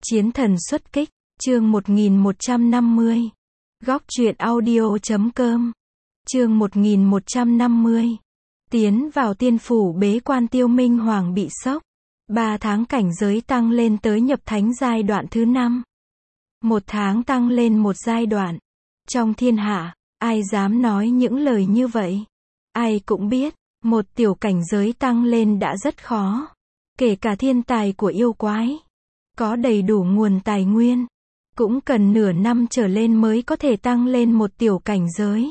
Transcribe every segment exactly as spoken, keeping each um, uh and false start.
Chiến thần xuất kích, chương một nghìn một trăm năm mươi. Góc truyện audio.com. Chương một nghìn một trăm năm mươi. Tiến vào tiên phủ bế quan, Tiêu Minh Hoàng bị sốc. Ba tháng cảnh giới tăng lên tới nhập thánh giai đoạn thứ năm. Một tháng tăng lên một giai đoạn. Trong thiên hạ, ai dám nói những lời như vậy? Ai cũng biết, một tiểu cảnh giới tăng lên đã rất khó. Kể cả thiên tài của yêu quái, có đầy đủ nguồn tài nguyên, cũng cần nửa năm trở lên mới có thể tăng lên một tiểu cảnh giới.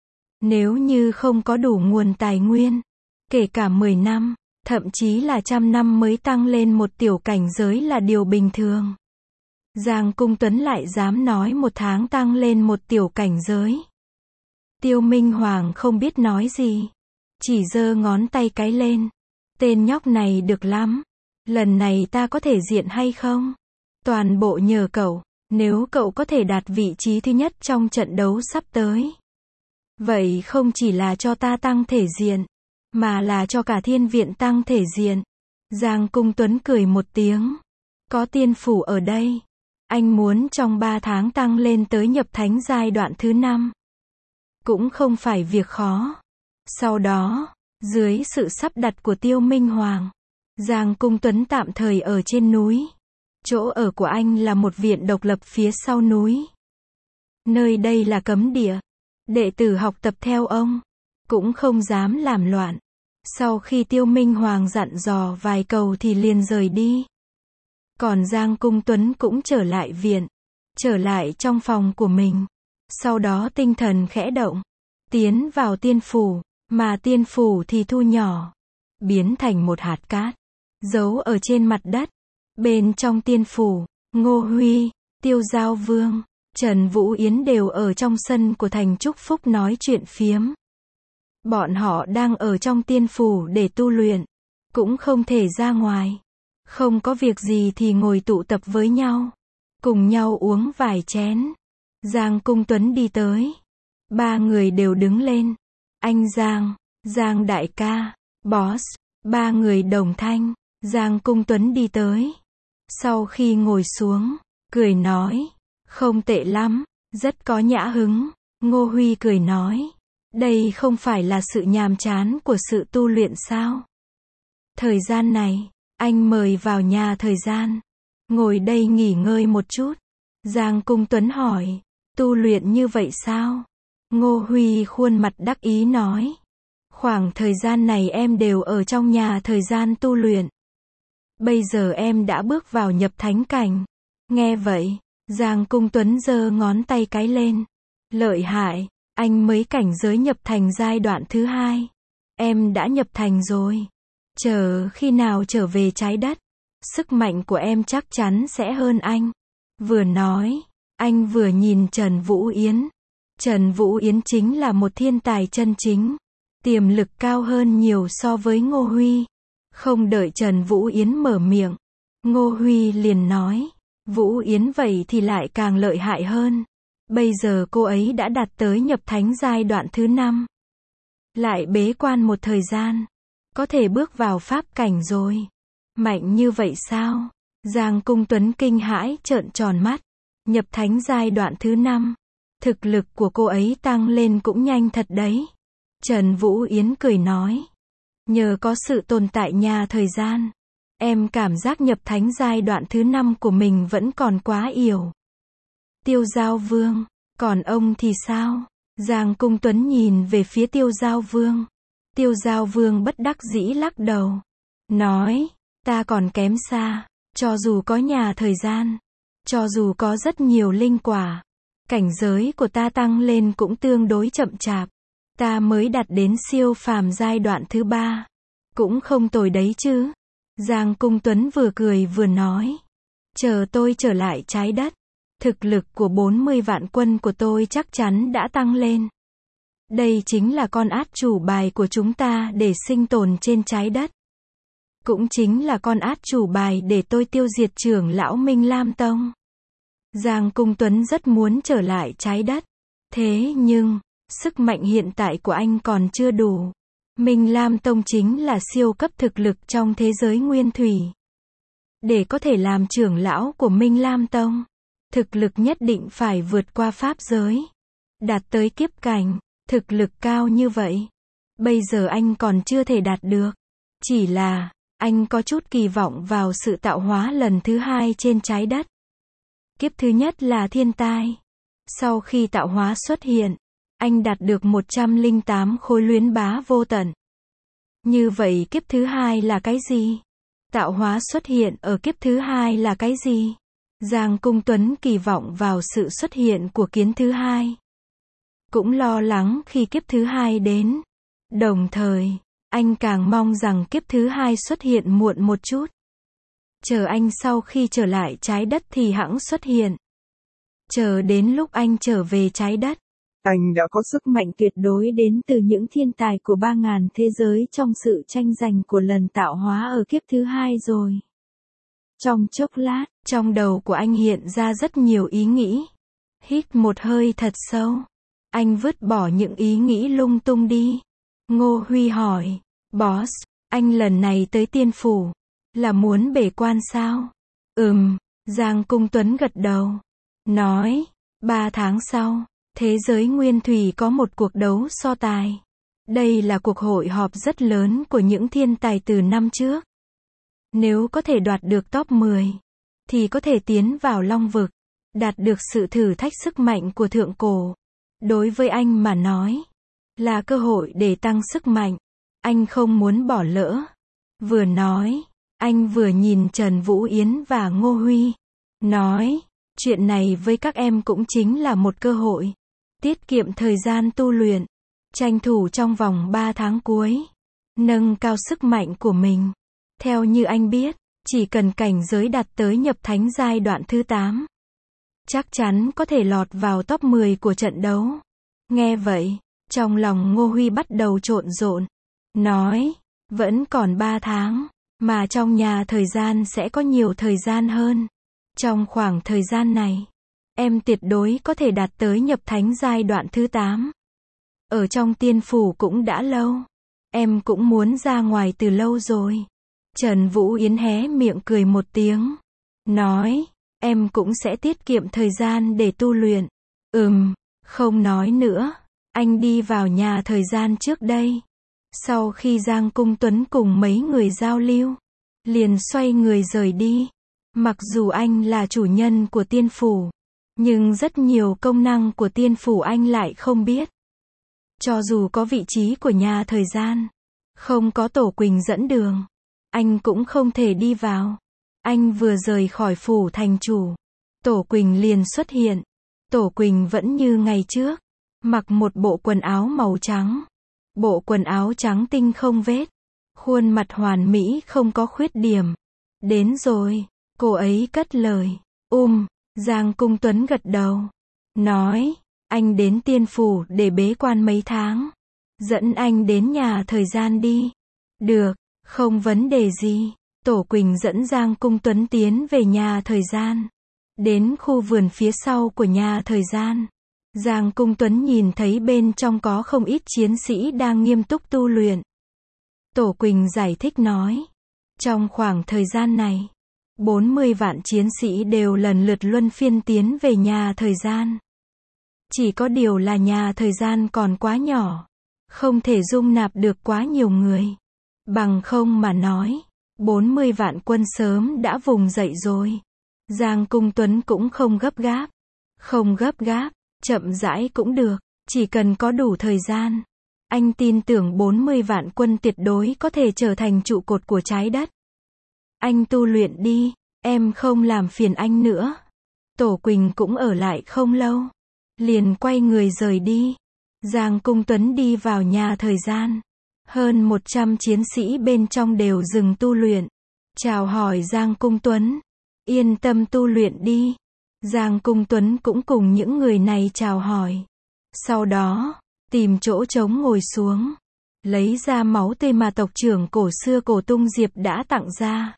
Nếu như không có đủ nguồn tài nguyên, kể cả mười năm, thậm chí là trăm năm mới tăng lên một tiểu cảnh giới là điều bình thường. Giang Cung Tuấn lại dám nói một tháng tăng lên một tiểu cảnh giới. Tiêu Minh Hoàng không biết nói gì, chỉ giơ ngón tay cái lên. Tên nhóc này được lắm. Lần này ta có thể diện hay không? Toàn bộ nhờ cậu. Nếu cậu có thể đạt vị trí thứ nhất trong trận đấu sắp tới, vậy không chỉ là cho ta tăng thể diện, mà là cho cả thiên viện tăng thể diện. Giang Cung Tuấn cười một tiếng. Có tiên phủ ở đây, anh muốn trong ba tháng tăng lên tới nhập thánh giai đoạn thứ năm, cũng không phải việc khó. Sau đó, dưới sự sắp đặt của Tiêu Minh Hoàng, Giang Cung Tuấn tạm thời ở trên núi. Chỗ ở của anh là một viện độc lập phía sau núi. Nơi đây là cấm địa. Đệ tử học tập theo ông, cũng không dám làm loạn. Sau khi Tiêu Minh Hoàng dặn dò vài câu thì liền rời đi. Còn Giang Cung Tuấn cũng trở lại viện, trở lại trong phòng của mình. Sau đó tinh thần khẽ động, tiến vào tiên phủ, mà tiên phủ thì thu nhỏ, biến thành một hạt cát, giấu ở trên mặt đất. Bên trong tiên phủ, Ngô Huy, Tiêu Giao Vương, Trần Vũ Yến đều ở trong sân của Thành Trúc Phúc nói chuyện phiếm. Bọn họ đang ở trong tiên phủ để tu luyện, cũng không thể ra ngoài. Không có việc gì thì ngồi tụ tập với nhau, cùng nhau uống vài chén. Giang Cung Tuấn đi tới. Ba người đều đứng lên. Anh Giang, Giang đại ca, boss, ba người đồng thanh. Giang Cung Tuấn đi tới. Sau khi ngồi xuống, cười nói, không tệ lắm, rất có nhã hứng. Ngô Huy cười nói, đây không phải là sự nhàm chán của sự tu luyện sao? Thời gian này, anh mời vào nhà thời gian, ngồi đây nghỉ ngơi một chút. Giang Cung Tuấn hỏi, tu luyện như vậy sao? Ngô Huy khuôn mặt đắc ý nói, khoảng thời gian này em đều ở trong nhà thời gian tu luyện. Bây giờ em đã bước vào nhập thánh cảnh. Nghe vậy, Giang Cung Tuấn giơ ngón tay cái lên. Lợi hại, anh mới cảnh giới nhập thành giai đoạn thứ hai. Em đã nhập thành rồi. Chờ khi nào trở về trái đất, sức mạnh của em chắc chắn sẽ hơn anh. Vừa nói, anh vừa nhìn Trần Vũ Yến. Trần Vũ Yến chính là một thiên tài chân chính, tiềm lực cao hơn nhiều so với Ngô Huy. Không đợi Trần Vũ Yến mở miệng, Ngô Huy liền nói, Vũ Yến vậy thì lại càng lợi hại hơn. Bây giờ cô ấy đã đạt tới nhập thánh giai đoạn thứ năm. Lại bế quan một thời gian, có thể bước vào pháp cảnh rồi. Mạnh như vậy sao? Giang Cung Tuấn kinh hãi trợn tròn mắt. Nhập thánh giai đoạn thứ năm. Thực lực của cô ấy tăng lên cũng nhanh thật đấy. Trần Vũ Yến cười nói, nhờ có sự tồn tại nhà thời gian, em cảm giác nhập thánh giai đoạn thứ năm của mình vẫn còn quá yếu. Tiêu Giao Vương, còn ông thì sao? Giang Cung Tuấn nhìn về phía Tiêu Giao Vương. Tiêu Giao Vương bất đắc dĩ lắc đầu, nói, ta còn kém xa. Cho dù có nhà thời gian, cho dù có rất nhiều linh quả, cảnh giới của ta tăng lên cũng tương đối chậm chạp. Ta mới đạt đến siêu phàm giai đoạn thứ ba, cũng không tồi đấy chứ. Giang Cung Tuấn vừa cười vừa nói, chờ tôi trở lại trái đất, thực lực của bốn mươi vạn quân của tôi chắc chắn đã tăng lên. Đây chính là con át chủ bài của chúng ta để sinh tồn trên trái đất. Cũng chính là con át chủ bài để tôi tiêu diệt trưởng lão Minh Lam Tông. Giang Cung Tuấn rất muốn trở lại trái đất. Thế nhưng, sức mạnh hiện tại của anh còn chưa đủ. Minh Lam Tông chính là siêu cấp thực lực trong thế giới nguyên thủy. Để có thể làm trưởng lão của Minh Lam Tông, thực lực nhất định phải vượt qua pháp giới, đạt tới kiếp cảnh, thực lực cao như vậy. Bây giờ anh còn chưa thể đạt được. Chỉ là, anh có chút kỳ vọng vào sự tạo hóa lần thứ hai trên trái đất. Kiếp thứ nhất là thiên tai. Sau khi tạo hóa xuất hiện, anh đạt được một trăm lẻ tám khối luyến bá vô tận. Như vậy kiếp thứ hai là cái gì? Tạo hóa xuất hiện ở kiếp thứ hai là cái gì? Giang Cung Tuấn kỳ vọng vào sự xuất hiện của kiến thứ hai. Cũng lo lắng khi kiếp thứ hai đến. Đồng thời, anh càng mong rằng kiếp thứ hai xuất hiện muộn một chút. Chờ anh sau khi trở lại trái đất thì hẵng xuất hiện. Chờ đến lúc anh trở về trái đất, anh đã có sức mạnh tuyệt đối đến từ những thiên tài của ba ngàn thế giới trong sự tranh giành của lần tạo hóa ở kiếp thứ hai rồi. Trong chốc lát, trong đầu của anh hiện ra rất nhiều ý nghĩ. Hít một hơi thật sâu. Anh vứt bỏ những ý nghĩ lung tung đi. Ngô Huy hỏi, Boss, anh lần này tới Tiên Phủ, là muốn bế quan sao? Ừm, Giang Cung Tuấn gật đầu. Nói, ba tháng sau, thế giới nguyên thủy có một cuộc đấu so tài. Đây là cuộc hội họp rất lớn của những thiên tài từ năm trước. Nếu có thể đoạt được top mười, thì có thể tiến vào Long Vực, đạt được sự thử thách sức mạnh của thượng cổ. Đối với anh mà nói, là cơ hội để tăng sức mạnh. Anh không muốn bỏ lỡ. Vừa nói, anh vừa nhìn Trần Vũ Yến và Ngô Huy. Nói, chuyện này với các em cũng chính là một cơ hội. Tiết kiệm thời gian tu luyện. Tranh thủ trong vòng ba tháng cuối. Nâng cao sức mạnh của mình. Theo như anh biết, chỉ cần cảnh giới đạt tới nhập thánh giai đoạn thứ tám. Chắc chắn có thể lọt vào top mười của trận đấu. Nghe vậy, trong lòng Ngô Huy bắt đầu trộn rộn. Nói, vẫn còn ba tháng, mà trong nhà thời gian sẽ có nhiều thời gian hơn. Trong khoảng thời gian này, em tuyệt đối có thể đạt tới nhập thánh giai đoạn thứ tám. Ở trong Tiên Phủ cũng đã lâu. Em cũng muốn ra ngoài từ lâu rồi. Trần Vũ Yến hé miệng cười một tiếng. Nói, em cũng sẽ tiết kiệm thời gian để tu luyện. Ừm, không nói nữa. Anh đi vào nhà thời gian trước đây. Sau khi Giang Cung Tuấn cùng mấy người giao lưu, liền xoay người rời đi. Mặc dù anh là chủ nhân của Tiên Phủ, nhưng rất nhiều công năng của Tiên Phủ anh lại không biết. Cho dù có vị trí của nhà thời gian, không có Tổ Quỳnh dẫn đường, anh cũng không thể đi vào. Anh vừa rời khỏi phủ thành chủ, Tổ Quỳnh liền xuất hiện. Tổ Quỳnh vẫn như ngày trước, mặc một bộ quần áo màu trắng. Bộ quần áo trắng tinh không vết, khuôn mặt hoàn mỹ không có khuyết điểm. Đến rồi, cô ấy cất lời. Um, Giang Cung Tuấn gật đầu. Nói, anh đến Tiên Phủ để bế quan mấy tháng. Dẫn anh đến nhà thời gian đi. Được, không vấn đề gì. Tổ Quỳnh dẫn Giang Cung Tuấn tiến về nhà thời gian. Đến khu vườn phía sau của nhà thời gian. Giang Cung Tuấn nhìn thấy bên trong có không ít chiến sĩ đang nghiêm túc tu luyện. Tổ Quỳnh giải thích nói. Trong khoảng thời gian này, bốn mươi vạn chiến sĩ đều lần lượt luân phiên tiến về nhà thời gian. Chỉ có điều là nhà thời gian còn quá nhỏ, không thể dung nạp được quá nhiều người. Bằng không mà nói, bốn mươi vạn quân sớm đã vùng dậy rồi. Giang Cung Tuấn cũng không gấp gáp. Không gấp gáp, chậm rãi cũng được, chỉ cần có đủ thời gian. Anh tin tưởng bốn mươi vạn quân tuyệt đối có thể trở thành trụ cột của trái đất. Anh tu luyện đi, em không làm phiền anh nữa. Tổ Quỳnh cũng ở lại không lâu, liền quay người rời đi. Giang Cung Tuấn đi vào nhà thời gian. Hơn một trăm chiến sĩ bên trong đều dừng tu luyện. Chào hỏi Giang Cung Tuấn. Yên tâm tu luyện đi. Giang Cung Tuấn cũng cùng những người này chào hỏi. Sau đó, tìm chỗ trống ngồi xuống. Lấy ra máu tươi mà tộc trưởng cổ xưa Cổ Tung Diệp đã tặng ra.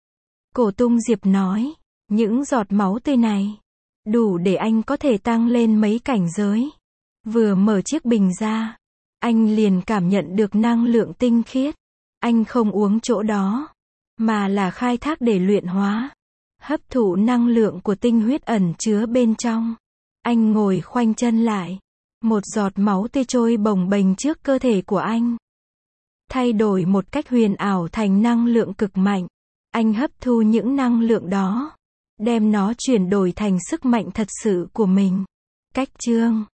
Cổ Tung Diệp nói, những giọt máu tươi này, đủ để anh có thể tăng lên mấy cảnh giới. Vừa mở chiếc bình ra, anh liền cảm nhận được năng lượng tinh khiết. Anh không uống chỗ đó, mà là khai thác để luyện hóa, hấp thụ năng lượng của tinh huyết ẩn chứa bên trong. Anh ngồi khoanh chân lại. Một giọt máu tươi trôi bồng bềnh trước cơ thể của anh. Thay đổi một cách huyền ảo thành năng lượng cực mạnh. Anh hấp thu những năng lượng đó, đem nó chuyển đổi thành sức mạnh thật sự của mình. Cách chương